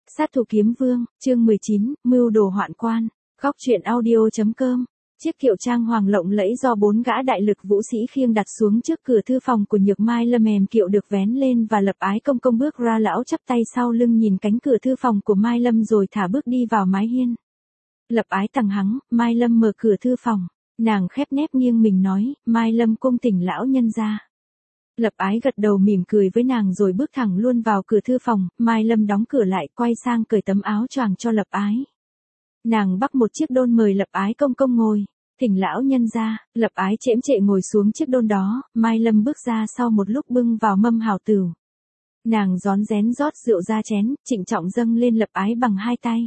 Sát thủ kiếm vương, chương 19, mưu đồ hoạn quan. Góc truyện audio.com. Chiếc kiệu trang hoàng lộng lẫy do 4 gã đại lực vũ sĩ khiêng đặt xuống trước cửa thư phòng của Nhược Mai Lâm, mềm kiệu được vén lên và Lập Ái công công bước ra. Lão chắp tay sau lưng nhìn cánh cửa thư phòng của Mai Lâm rồi thả bước đi vào mái hiên. Lập Ái tằng hắng, Mai Lâm mở cửa thư phòng, nàng khép nép nghiêng mình nói, Mai Lâm cung thỉnh lão nhân gia. Lập Ái gật đầu mỉm cười với nàng rồi bước thẳng luôn vào cửa thư phòng. Mai Lâm đóng cửa lại, quay sang cởi tấm áo choàng cho Lập Ái. Nàng bắc một chiếc đôn mời Lập Ái công công ngồi, thỉnh lão nhân gia. Lập Ái chễm chệ ngồi xuống chiếc đôn đó. Mai Lâm bước ra sau một lúc bưng vào mâm hào tửu. Nàng rón rén rót rượu ra chén, trịnh trọng dâng lên Lập Ái bằng 2 tay.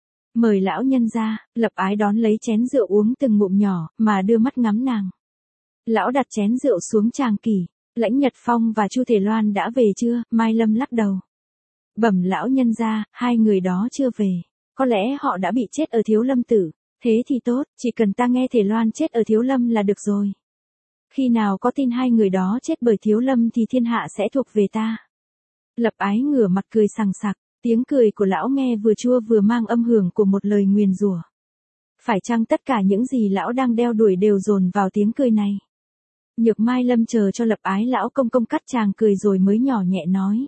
Mời lão nhân gia. Lập Ái đón lấy chén rượu uống từng ngụm nhỏ, mà đưa mắt ngắm nàng. Lão đặt chén rượu xuống tràng kỷ. Lãnh Nhật Phong và Chu Thể Loan đã về chưa? Mai Lâm lắc đầu. Bẩm lão nhân gia, 2 người đó chưa về. Có lẽ họ đã bị chết ở Thiếu Lâm Tử. Thế thì tốt, chỉ cần ta nghe Thể Loan chết ở Thiếu Lâm là được rồi. Khi nào có tin 2 người đó chết bởi Thiếu Lâm thì thiên hạ sẽ thuộc về ta. Lập Ái ngửa mặt cười sằng sặc, tiếng cười của lão nghe vừa chua vừa mang âm hưởng của một lời nguyền rủa. Phải chăng tất cả những gì lão đang đeo đuổi đều dồn vào tiếng cười này? Nhược Mai Lâm chờ cho Lập Ái lão công công cắt chàng cười rồi mới nhỏ nhẹ nói.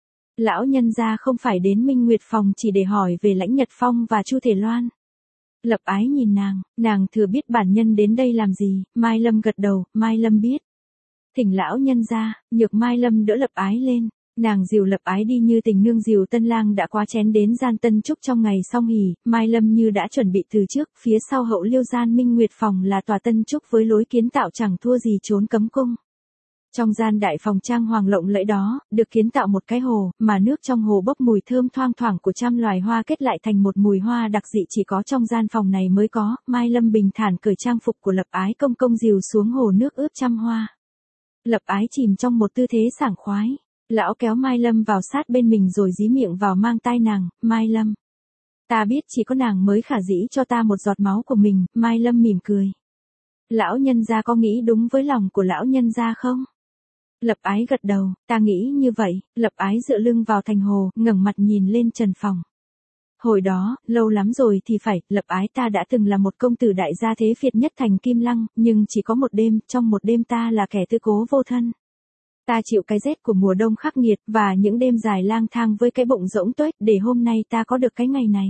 Lão nhân gia không phải đến Minh Nguyệt phòng chỉ để hỏi về Lãnh Nhật Phong và Chu Thể Loan. Lập Ái nhìn nàng thừa biết bản nhân đến đây làm gì. Mai Lâm gật đầu, Mai Lâm biết. Thỉnh lão nhân gia. Nhược Mai Lâm đỡ Lập Ái lên. Nàng dìu Lập Ái đi như tình nương dìu tân lang đã quá chén đến gian tân trúc trong ngày song hỷ. Mai Lâm như đã chuẩn bị từ trước, phía sau hậu liêu gian Minh Nguyệt phòng là tòa tân trúc với lối kiến tạo chẳng thua gì trốn cấm cung. Trong gian đại phòng trang hoàng lộng lẫy đó, được kiến tạo một cái hồ, mà nước trong hồ bốc mùi thơm thoang thoảng của trăm loài hoa kết lại thành một mùi hoa đặc dị chỉ có trong gian phòng này mới có. Mai Lâm bình thản cởi trang phục của Lập Ái công công dìu xuống hồ nước ướp trăm hoa. Lập Ái chìm trong một tư thế sảng khoái. Lão kéo Mai Lâm vào sát bên mình rồi dí miệng vào mang tai nàng. Mai Lâm, ta biết chỉ có nàng mới khả dĩ cho ta một giọt máu của mình. Mai Lâm mỉm cười. Lão nhân gia có nghĩ đúng với lòng của lão nhân gia không? Lập Ái gật đầu, ta nghĩ như vậy. Lập Ái dựa lưng vào thành hồ, ngẩng mặt nhìn lên trần phòng. Hồi đó, lâu lắm rồi thì phải, Lập Ái ta đã từng là một công tử đại gia thế phiệt nhất thành Kim Lăng, nhưng chỉ có một đêm, trong một đêm ta là kẻ tư cố vô thân. Ta chịu cái rét của mùa đông khắc nghiệt và những đêm dài lang thang với cái bụng rỗng tuếch để hôm nay ta có được cái ngày này.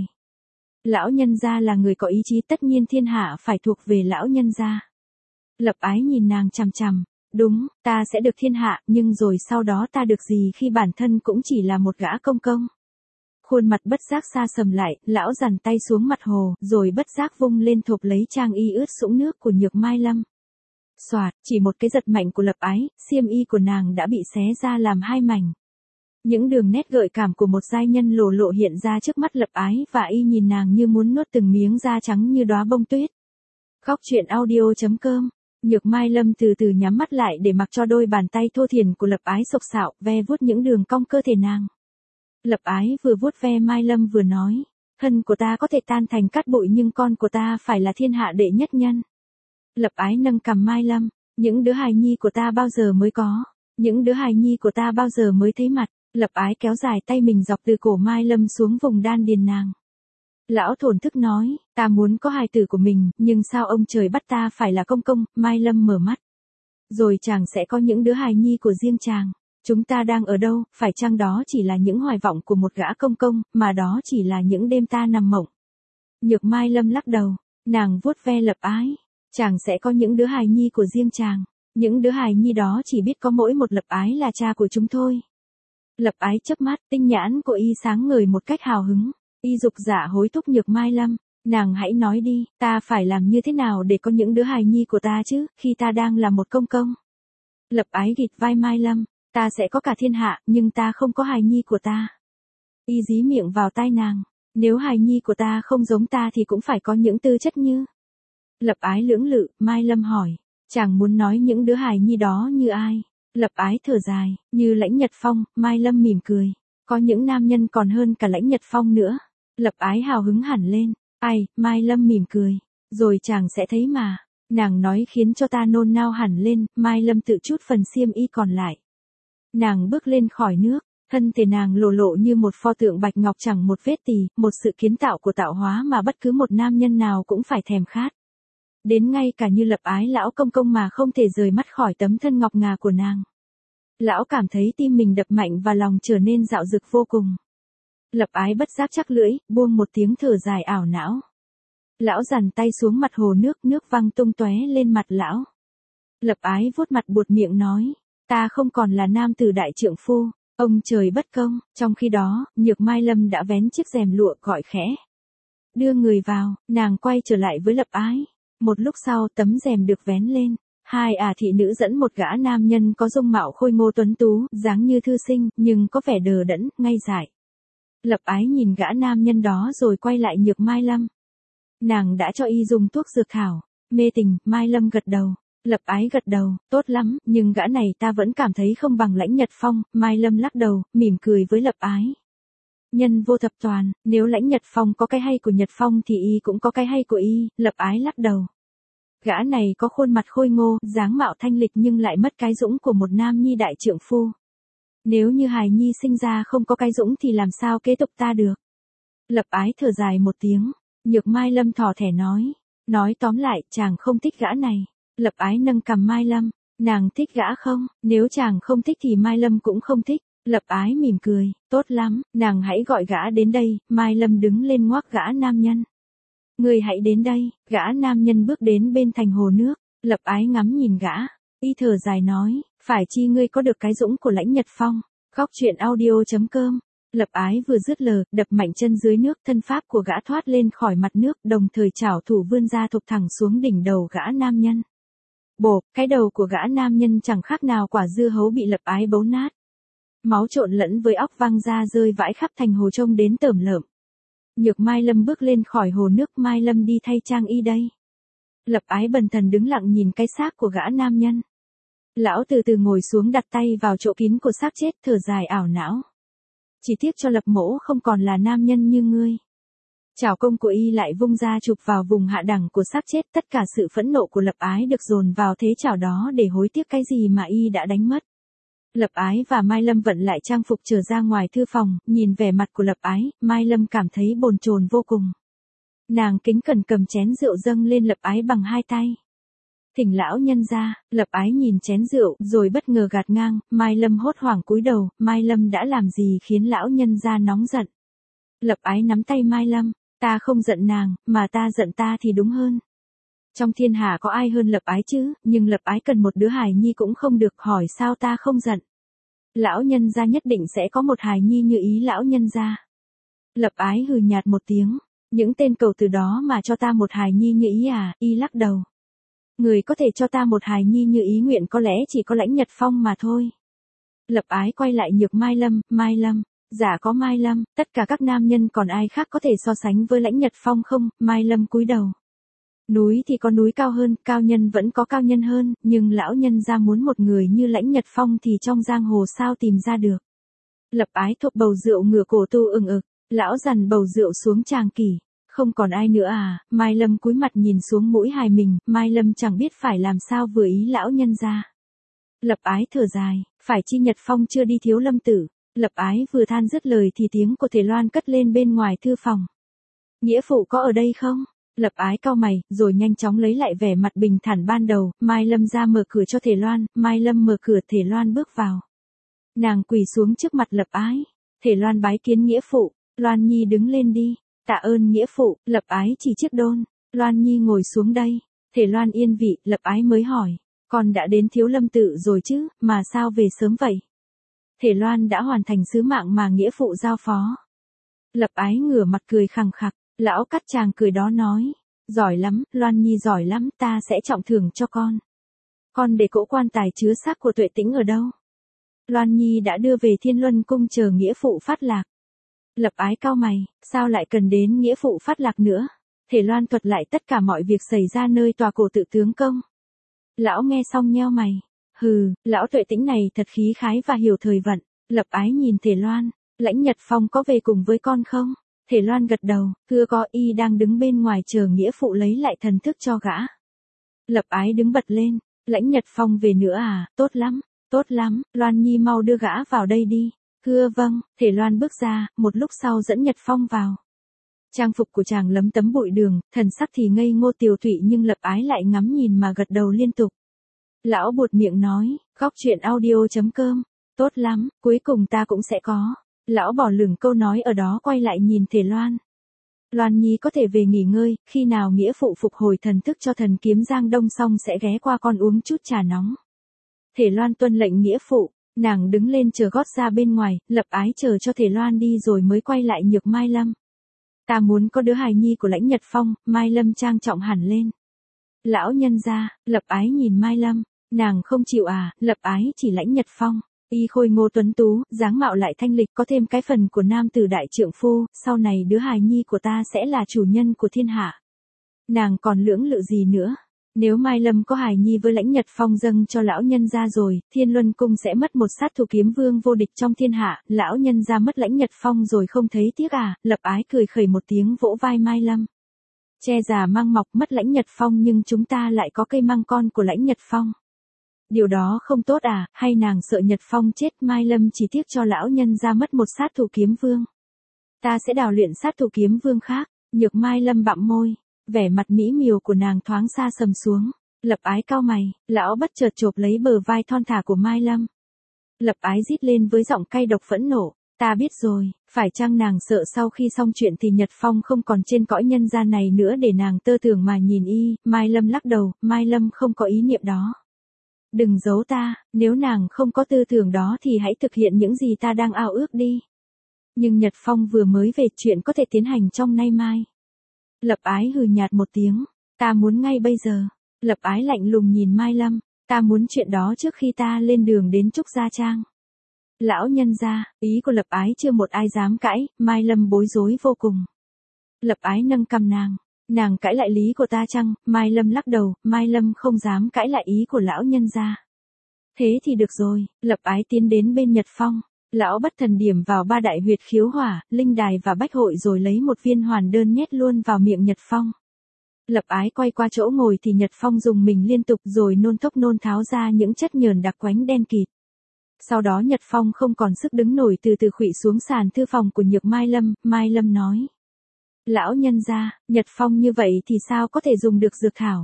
Lão nhân gia là người có ý chí, tất nhiên thiên hạ phải thuộc về lão nhân gia. Lập Ái nhìn nàng chằm chằm. Đúng, ta sẽ được thiên hạ, nhưng rồi sau đó ta được gì khi bản thân cũng chỉ là một gã công công. Khuôn mặt bất giác xa sầm lại, lão dằn tay xuống mặt hồ, rồi bất giác vung lên thộp lấy trang y ướt sũng nước của Nhược Mai Lâm. Soạt, chỉ một cái giật mạnh của Lập Ái, xiêm y của nàng đã bị xé ra làm 2 mảnh. Những đường nét gợi cảm của một giai nhân lộ lộ hiện ra trước mắt Lập Ái và y nhìn nàng như muốn nuốt từng miếng da trắng như đóa bông tuyết. Góc truyện audio.com. Nhược Mai Lâm từ từ nhắm mắt lại để mặc cho đôi bàn tay thô thiển của Lập Ái xộc xạo ve vuốt những đường cong cơ thể nàng. Lập Ái vừa vuốt ve Mai Lâm vừa nói, thân của ta có thể tan thành cát bụi nhưng con của ta phải là thiên hạ đệ nhất nhân. Lập Ái nâng cằm Mai Lâm, những đứa hài nhi của ta bao giờ mới có, những đứa hài nhi của ta bao giờ mới thấy mặt. Lập Ái kéo dài tay mình dọc từ cổ Mai Lâm xuống vùng đan điền nàng. Lão thổn thức nói, ta muốn có hài tử của mình, nhưng sao ông trời bắt ta phải là công công? Mai Lâm mở mắt. Rồi chàng sẽ có những đứa hài nhi của riêng chàng. Chúng ta đang ở đâu? Phải chăng đó chỉ là những hoài vọng của một gã công công, mà đó chỉ là những đêm ta nằm mộng? Nhược Mai Lâm lắc đầu, nàng vuốt ve Lập Ái. Chàng sẽ có những đứa hài nhi của riêng chàng. Những đứa hài nhi đó chỉ biết có mỗi một Lập Ái là cha của chúng thôi. Lập Ái chớp mắt, tinh nhãn của y sáng ngời một cách hào hứng. Y dục dạ hối thúc Nhược Mai Lâm, nàng hãy nói đi, ta phải làm như thế nào để có những đứa hài nhi của ta chứ, khi ta đang là một công công. Lập Ái gịt vai Mai Lâm, ta sẽ có cả thiên hạ, nhưng ta không có hài nhi của ta. Y dí miệng vào tai nàng, nếu hài nhi của ta không giống ta thì cũng phải có những tư chất như. Lập Ái lưỡng lự, Mai Lâm hỏi, chàng muốn nói những đứa hài nhi đó như ai? Lập Ái thở dài, như Lãnh Nhật Phong. Mai Lâm mỉm cười, có những nam nhân còn hơn cả Lãnh Nhật Phong nữa. Lập Ái hào hứng hẳn lên. Ai, Mai Lâm mỉm cười. Rồi chàng sẽ thấy mà. Nàng nói khiến cho ta nôn nao hẳn lên. Mai Lâm tự chút phần xiêm y còn lại. Nàng bước lên khỏi nước. Thân thể nàng lồ lộ như một pho tượng bạch ngọc chẳng một vết tì, một sự kiến tạo của tạo hóa mà bất cứ một nam nhân nào cũng phải thèm khát. Đến ngay cả Như Lập Ái lão công công mà không thể rời mắt khỏi tấm thân ngọc ngà của nàng. Lão cảm thấy tim mình đập mạnh và lòng trở nên dạo dực vô cùng. Lập Ái bất giác chắc lưỡi, buông một tiếng thở dài ảo não. Lão dằn tay xuống mặt hồ nước, nước văng tung tóe lên mặt lão. Lập Ái vuốt mặt buột miệng nói, ta không còn là nam tử đại trượng phu, ông trời bất công. Trong khi đó, Nhược Mai Lâm đã vén chiếc rèm lụa gọi khẽ. Đưa người vào, nàng quay trở lại với Lập Ái. Một lúc sau tấm rèm được vén lên. Hai thị nữ dẫn một gã nam nhân có dung mạo khôi ngô tuấn tú, dáng như thư sinh, nhưng có vẻ đờ đẫn, ngây dại. Lập Ái nhìn gã nam nhân đó rồi quay lại Nhược Mai Lâm. Nàng đã cho y dùng thuốc dược thảo. Mê tình, Mai Lâm gật đầu. Lập Ái gật đầu, tốt lắm, nhưng gã này ta vẫn cảm thấy không bằng Lãnh Nhật Phong. Mai Lâm lắc đầu, mỉm cười với Lập Ái. Nhân vô thập toàn, nếu Lãnh Nhật Phong có cái hay của Nhật Phong thì y cũng có cái hay của y. Lập Ái lắc đầu. Gã này có khuôn mặt khôi ngô, dáng mạo thanh lịch nhưng lại mất cái dũng của một nam nhi đại trượng phu. Nếu như hài nhi sinh ra không có cái dũng thì làm sao kế tục ta được. Lập Ái thở dài một tiếng. Nhược Mai Lâm thỏ thẻ nói. Nói tóm lại, chàng không thích gã này. Lập Ái nâng cằm Mai Lâm. Nàng thích gã không? Nếu chàng không thích thì Mai Lâm cũng không thích. Lập Ái mỉm cười. Tốt lắm, nàng hãy gọi gã đến đây. Mai Lâm đứng lên ngoác gã nam nhân. Người hãy đến đây. Gã nam nhân bước đến bên thành hồ nước. Lập Ái ngắm nhìn gã. Y thở dài nói. Phải chi ngươi có được cái dũng của Lãnh Nhật Phong. Góc truyện audio.com. Lập Ái vừa dứt lời, đập mạnh chân dưới nước, thân pháp của gã thoát lên khỏi mặt nước, đồng thời chảo thủ vươn ra thụp thẳng xuống đỉnh đầu gã nam nhân. Bộp, cái đầu của gã nam nhân chẳng khác nào quả dưa hấu bị Lập Ái bấu nát. Máu trộn lẫn với óc văng ra rơi vãi khắp thành hồ trông đến tởm lợm. Nhược Mai Lâm bước lên khỏi hồ nước. Mai Lâm đi thay trang y đây. Lập Ái bần thần đứng lặng nhìn cái xác của gã nam nhân. Lão từ từ ngồi xuống đặt tay vào chỗ kín của xác chết, thở dài ảo não. Chỉ tiếc cho Lập mỗ không còn là nam nhân như ngươi. Chảo công của y lại vung ra chụp vào vùng hạ đẳng của xác chết. Tất cả sự phẫn nộ của Lập Ái được dồn vào thế chảo đó để hối tiếc cái gì mà y đã đánh mất. Lập Ái và Mai Lâm vận lại trang phục trở ra ngoài thư phòng, nhìn vẻ mặt của Lập Ái, Mai Lâm cảm thấy bồn chồn vô cùng. Nàng kính cẩn cầm chén rượu dâng lên Lập Ái bằng hai tay. Thỉnh lão nhân ra. Lập Ái nhìn chén rượu, rồi bất ngờ gạt ngang. Mai Lâm hốt hoảng cúi đầu. Mai Lâm đã làm gì khiến lão nhân ra nóng giận? Lập Ái nắm tay Mai Lâm. Ta không giận nàng, mà ta giận ta thì đúng hơn. Trong thiên hạ có ai hơn Lập Ái chứ, nhưng Lập Ái cần một đứa hài nhi cũng không được, hỏi sao ta không giận. Lão nhân gia nhất định sẽ có một hài nhi như ý lão nhân gia. Lập Ái hừ nhạt một tiếng. Những tên cầu từ đó mà cho ta một hài nhi như ý à? Y lắc đầu. Người có thể cho ta một hài nhi như ý nguyện có lẽ chỉ có Lãnh Nhật Phong mà thôi. Lập Ái quay lại Nhược Mai Lâm. Mai Lâm. Dạ có Mai Lâm, tất cả các nam nhân còn ai khác có thể so sánh với Lãnh Nhật Phong không? Mai Lâm cúi đầu. Núi thì có núi cao hơn, cao nhân vẫn có cao nhân hơn, nhưng lão nhân ra muốn một người như Lãnh Nhật Phong thì trong giang hồ sao tìm ra được. Lập Ái thộp bầu rượu ngửa cổ tu ừng ực. Lão dằn bầu rượu xuống tràng kỷ. Không còn ai nữa à? Mai Lâm cúi mặt nhìn xuống mũi hài mình. Mai Lâm chẳng biết phải làm sao vừa ý lão nhân ra. Lập Ái thở dài. Phải chi Nhật Phong chưa đi Thiếu Lâm Tử. Lập Ái vừa than dứt lời thì tiếng của Thể Loan cất lên bên ngoài thư phòng. Nghĩa phụ có ở đây không? Lập Ái cau mày, rồi nhanh chóng lấy lại vẻ mặt bình thản ban đầu. Mai Lâm ra mở cửa cho Thể Loan. Mai Lâm mở cửa, Thể Loan bước vào. Nàng quỳ xuống trước mặt Lập Ái. Thể Loan bái kiến nghĩa phụ. Loan Nhi đứng lên đi. Tạ ơn nghĩa phụ. Lập Ái chỉ chiếc đôn. Loan Nhi ngồi xuống đây. Thể Loan yên vị. Lập Ái mới hỏi. Con đã đến Thiếu Lâm Tự rồi chứ, mà sao về sớm vậy? Thể Loan đã hoàn thành sứ mạng mà nghĩa phụ giao phó. Lập Ái ngửa mặt cười khằng khặc. Lão cắt chàng cười đó nói. Giỏi lắm, Loan Nhi giỏi lắm, ta sẽ trọng thưởng cho con. Con để cỗ quan tài chứa xác của Tuệ Tĩnh ở đâu? Loan Nhi đã đưa về Thiên Luân Cung chờ nghĩa phụ phát lạc. Lập Ái cau mày, sao lại cần đến nghĩa phụ phát lạc nữa? Thể Loan thuật lại tất cả mọi việc xảy ra nơi tòa cổ tự tướng công. Lão nghe xong nheo mày. Hừ, lão Tuệ Tĩnh này thật khí khái và hiểu thời vận. Lập Ái nhìn Thể Loan. Lãnh Nhật Phong có về cùng với con không? Thể Loan gật đầu, thưa có, y đang đứng bên ngoài chờ nghĩa phụ lấy lại thần thức cho gã. Lập Ái đứng bật lên. Lãnh Nhật Phong về nữa à? Tốt lắm, tốt lắm. Loan Nhi mau đưa gã vào đây đi. Thưa vâng, Thể Loan bước ra, một lúc sau dẫn Nhật Phong vào. Trang phục của chàng lấm tấm bụi đường, thần sắc thì ngây ngô tiều tụy nhưng Lập Ái lại ngắm nhìn mà gật đầu liên tục. Lão buột miệng nói, góc chuyện audio.com, tốt lắm, cuối cùng ta cũng sẽ có. Lão bỏ lửng câu nói ở đó quay lại nhìn Thể Loan. Loan Nhi có thể về nghỉ ngơi, khi nào nghĩa phụ phục hồi thần thức cho thần kiếm Giang Đông xong sẽ ghé qua con uống chút trà nóng. Thể Loan tuân lệnh nghĩa phụ, nàng đứng lên chờ gót ra bên ngoài, Lập Ái chờ cho Thể Loan đi rồi mới quay lại Nhược Mai Lâm. Ta muốn có đứa hài nhi của Lãnh Nhật Phong, Mai Lâm trang trọng hẳn lên. Lão nhân gia, Lập Ái nhìn Mai Lâm, nàng không chịu à, Lập Ái chỉ Lãnh Nhật Phong. Y khôi ngô tuấn tú, dáng mạo lại thanh lịch có thêm cái phần của nam tử đại trượng phu, sau này đứa hài nhi của ta sẽ là chủ nhân của thiên hạ. Nàng còn lưỡng lự gì nữa? Nếu Mai Lâm có hài nhi với Lãnh Nhật Phong dâng cho lão nhân gia rồi, Thiên Luân Cung sẽ mất một sát thủ kiếm vương vô địch trong thiên hạ, lão nhân gia mất Lãnh Nhật Phong rồi không thấy tiếc à, Lập Ái cười khẩy một tiếng vỗ vai Mai Lâm. Che già mang mọc mất Lãnh Nhật Phong nhưng chúng ta lại có cây mang con của Lãnh Nhật Phong. Điều đó không tốt à, hay nàng sợ Nhật Phong chết? Mai Lâm chỉ tiếc cho lão nhân gia mất một sát thủ kiếm vương. Ta sẽ đào luyện sát thủ kiếm vương khác, Nhược Mai Lâm bặm môi. Vẻ mặt mỹ miều của nàng thoáng xa sầm xuống. Lập Ái cau mày, lão bất chợt chộp lấy bờ vai thon thả của Mai Lâm. Lập Ái rít lên với giọng cay độc phẫn nộ, ta biết rồi, phải chăng nàng sợ sau khi xong chuyện thì Nhật Phong không còn trên cõi nhân gian này nữa để nàng tơ tưởng mà nhìn y? Mai Lâm lắc đầu, Mai Lâm không có ý niệm đó. Đừng giấu ta, nếu nàng không có tư tưởng đó thì hãy thực hiện những gì ta đang ao ước đi. Nhưng Nhật Phong vừa mới về, chuyện có thể tiến hành trong nay mai. Lập Ái hừ nhạt một tiếng, ta muốn ngay bây giờ. Lập Ái lạnh lùng nhìn Mai Lâm, ta muốn chuyện đó trước khi ta lên đường đến Trúc Gia Trang. Lão nhân gia, ý của Lập Ái chưa một ai dám cãi, Mai Lâm bối rối vô cùng. Lập Ái nâng cằm nàng cãi lại lý của ta chăng? Mai Lâm lắc đầu, Mai Lâm không dám cãi lại ý của lão nhân gia. Thế thì được rồi, Lập Ái tiến đến bên Nhật Phong. Lão bất thần điểm vào 3 đại huyệt khiếu hỏa, linh đài và bách hội rồi lấy một viên hoàn đơn nhét luôn vào miệng Nhật Phong. Lập Ái quay qua chỗ ngồi thì Nhật Phong dùng mình liên tục rồi nôn thốc nôn tháo ra những chất nhờn đặc quánh đen kịt. Sau đó Nhật Phong không còn sức đứng nổi từ từ khuỵu xuống sàn thư phòng của Nhược Mai Lâm. Mai Lâm nói. Lão nhân gia, Nhật Phong như vậy thì sao có thể dùng được dược thảo?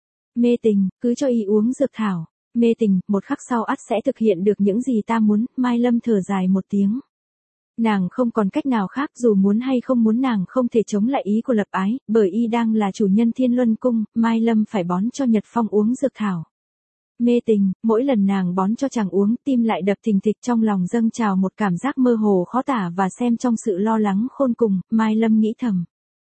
Mê tình, cứ cho y uống dược thảo. Mê tình, một khắc sau ắt sẽ thực hiện được những gì ta muốn. Mai Lâm thở dài một tiếng. Nàng không còn cách nào khác, dù muốn hay không muốn nàng không thể chống lại ý của Lập Ái, bởi y đang là chủ nhân Thiên Luân Cung, Mai Lâm phải bón cho Nhật Phong uống dược thảo. Mê tình, mỗi lần nàng bón cho chàng uống, tim lại đập thình thịch, trong lòng dâng trào một cảm giác mơ hồ khó tả và xem trong sự lo lắng khôn cùng, Mai Lâm nghĩ thầm.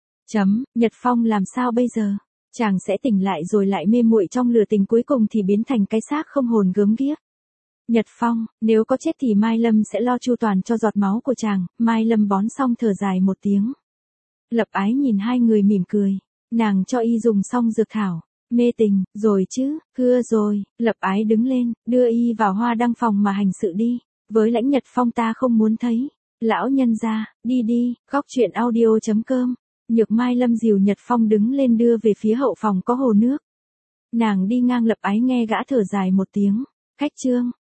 Nhật Phong làm sao bây giờ? Chàng sẽ tỉnh lại rồi lại mê muội trong lửa tình, cuối cùng thì biến thành cái xác không hồn gớm ghiếc. Nhật Phong, nếu có chết thì Mai Lâm sẽ lo chu toàn cho giọt máu của chàng. Mai Lâm bón xong thở dài một tiếng. Lập Ái nhìn hai người mỉm cười. Nàng cho y dùng xong dược thảo. Mê tình, rồi chứ, thưa rồi. Lập Ái đứng lên, đưa y vào Hoa Đăng phòng mà hành sự đi. Với Lãnh Nhật Phong ta không muốn thấy. Lão nhân gia, đi đi, góc chuyện audio.com. Nhược Mai Lâm dìu Nhật Phong đứng lên đưa về phía hậu phòng có hồ nước. Nàng đi ngang Lập Ái nghe gã thở dài một tiếng. Khách trương.